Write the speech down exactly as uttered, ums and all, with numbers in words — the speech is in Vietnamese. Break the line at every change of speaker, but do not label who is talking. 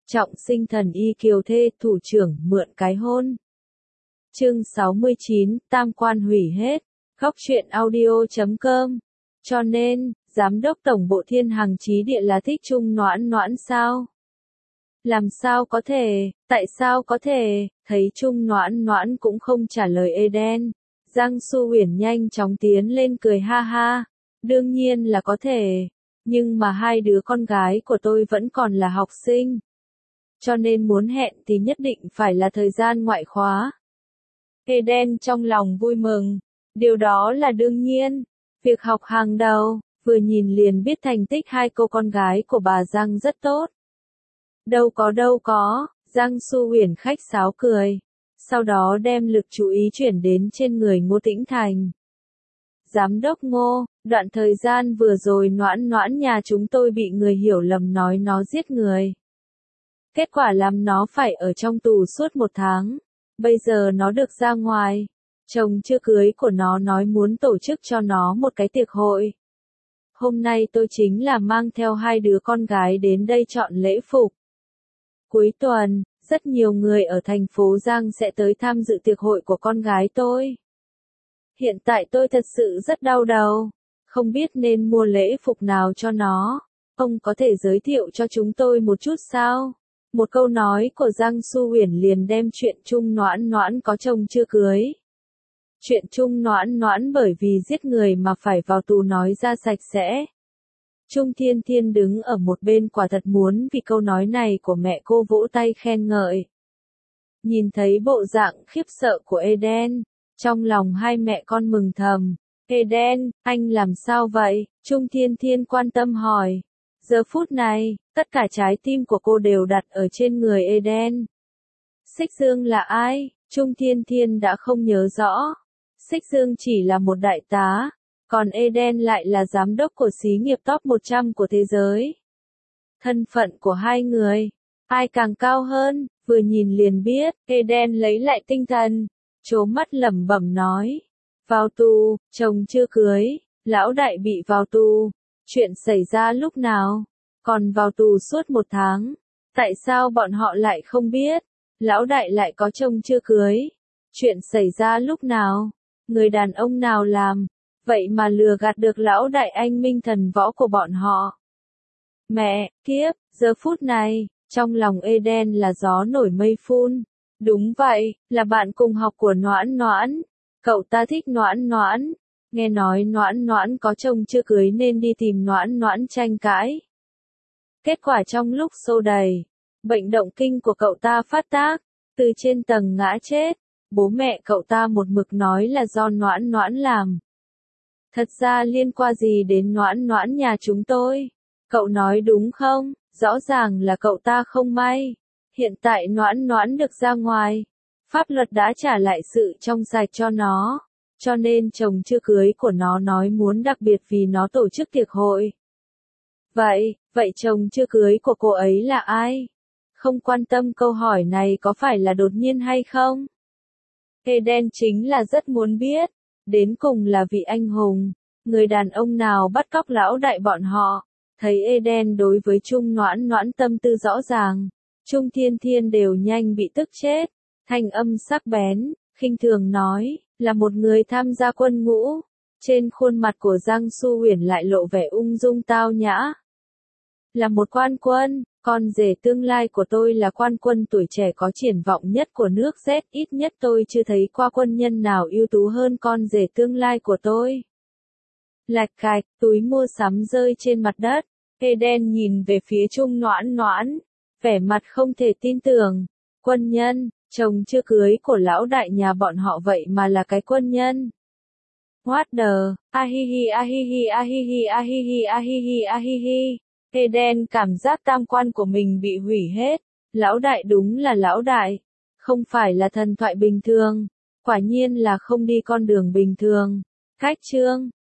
Trọng sinh thần y kiều thê, thủ trưởng mượn cái hôn. Chương sáu mươi chín, tam quan hủy hết. Góc truyện audio chấm com. Cho nên, giám đốc tổng bộ Thiên Hằng Chí Địa là thích Trung Noãn Noãn sao? Làm sao có thể, tại sao có thể, thấy Trung Noãn Noãn cũng không trả lời Eden. Giang Su Uyển nhanh chóng tiến lên cười ha ha. Đương nhiên là có thể, nhưng mà hai đứa con gái của tôi vẫn còn là học sinh. Cho nên muốn hẹn thì nhất định phải là thời gian ngoại khóa. Eden trong lòng vui mừng. Điều đó là đương nhiên. Việc học hàng đầu, vừa nhìn liền biết thành tích hai cô con gái của bà Giang rất tốt. Đâu có đâu có, Giang Su Uyển khách sáo cười. Sau đó đem lực chú ý chuyển đến trên người Ngô Tĩnh Thành. Giám đốc Ngô, đoạn thời gian vừa rồi Noãn Noãn nhà chúng tôi bị người hiểu lầm nói nó giết người. Kết quả làm nó phải ở trong tù suốt một tháng. Bây giờ nó được ra ngoài. Chồng chưa cưới của nó nói muốn tổ chức cho nó một cái tiệc hội. Hôm nay tôi chính là mang theo hai đứa con gái đến đây chọn lễ phục. Cuối tuần, rất nhiều người ở thành phố Giang sẽ tới tham dự tiệc hội của con gái tôi. Hiện tại tôi thật sự rất đau đầu. Không biết nên mua lễ phục nào cho nó. Ông có thể giới thiệu cho chúng tôi một chút sao? Một câu nói của Giang Su Uyển liền đem chuyện Trung Noãn Noãn có chồng chưa cưới. Chuyện Trung Noãn Noãn bởi vì giết người mà phải vào tù nói ra sạch sẽ. Trung Thiên Thiên đứng ở một bên quả thật muốn vì câu nói này của mẹ cô vỗ tay khen ngợi. Nhìn thấy bộ dạng khiếp sợ của Eden, trong lòng hai mẹ con mừng thầm. Eden, anh làm sao vậy? Trung Thiên Thiên quan tâm hỏi. Giờ phút này, tất cả trái tim của cô đều đặt ở trên người Eden. Xích Dương là ai? Trung Thiên Thiên đã không nhớ rõ. Xích Dương chỉ là một đại tá, còn Eden lại là giám đốc của xí nghiệp top một trăm của thế giới. Thân phận của hai người, ai càng cao hơn, vừa nhìn liền biết. Eden lấy lại tinh thần, trố mắt lẩm bẩm nói. Vào tù, chồng chưa cưới, lão đại bị vào tù. Chuyện xảy ra lúc nào? Còn vào tù suốt một tháng. Tại sao bọn họ lại không biết? Lão đại lại có chồng chưa cưới. Chuyện xảy ra lúc nào? Người đàn ông nào làm? Vậy mà lừa gạt được lão đại anh minh thần võ của bọn họ. Mẹ, kiếp, giờ phút này, trong lòng Eden là gió nổi mây phun. Đúng vậy, là bạn cùng học của Noãn Noãn. Cậu ta thích Noãn Noãn. Nghe nói Noãn Noãn có chồng chưa cưới nên đi tìm Noãn Noãn tranh cãi. Kết quả trong lúc xô đẩy, bệnh động kinh của cậu ta phát tác, từ trên tầng ngã chết. Bố mẹ cậu ta một mực nói là do Noãn Noãn làm. Thật ra liên quan gì đến Noãn Noãn nhà chúng tôi? Cậu nói đúng không? Rõ ràng là cậu ta không may. Hiện tại Noãn Noãn được ra ngoài. Pháp luật đã trả lại sự trong sạch cho nó. Cho nên chồng chưa cưới của nó nói muốn đặc biệt vì nó tổ chức tiệc hội. Vậy, vậy chồng chưa cưới của cô ấy là ai? Không quan tâm câu hỏi này có phải là đột nhiên hay không? Eden chính là rất muốn biết. Đến cùng là vị anh hùng. Người đàn ông nào bắt cóc lão đại bọn họ. Thấy Eden đối với Trung Noãn Noãn tâm tư rõ ràng. Trung Thiên Thiên đều nhanh bị tức chết. Thanh âm sắc bén, khinh thường nói. Là một người tham gia quân ngũ. Trên khuôn mặt của Giang Su Uyển lại lộ vẻ ung dung tao nhã. Là một quan quân, con rể tương lai của tôi là quan quân tuổi trẻ có triển vọng nhất của nước Z. Ít nhất tôi chưa thấy qua quân nhân nào ưu tú hơn con rể tương lai của tôi. Lạch cạch, túi mua sắm rơi trên mặt đất. Eden nhìn về phía Trung Noãn Noãn. Vẻ mặt không thể tin tưởng. Quân nhân, chồng chưa cưới của lão đại nhà bọn họ vậy mà là cái quân nhân. What the, ahihi ahihi ahihi ahihi ahihi ahihi. Eden cảm giác tam quan của mình bị hủy hết. Lão đại đúng là lão đại. Không phải là thần thoại bình thường. Quả nhiên là không đi con đường bình thường. Cách chương.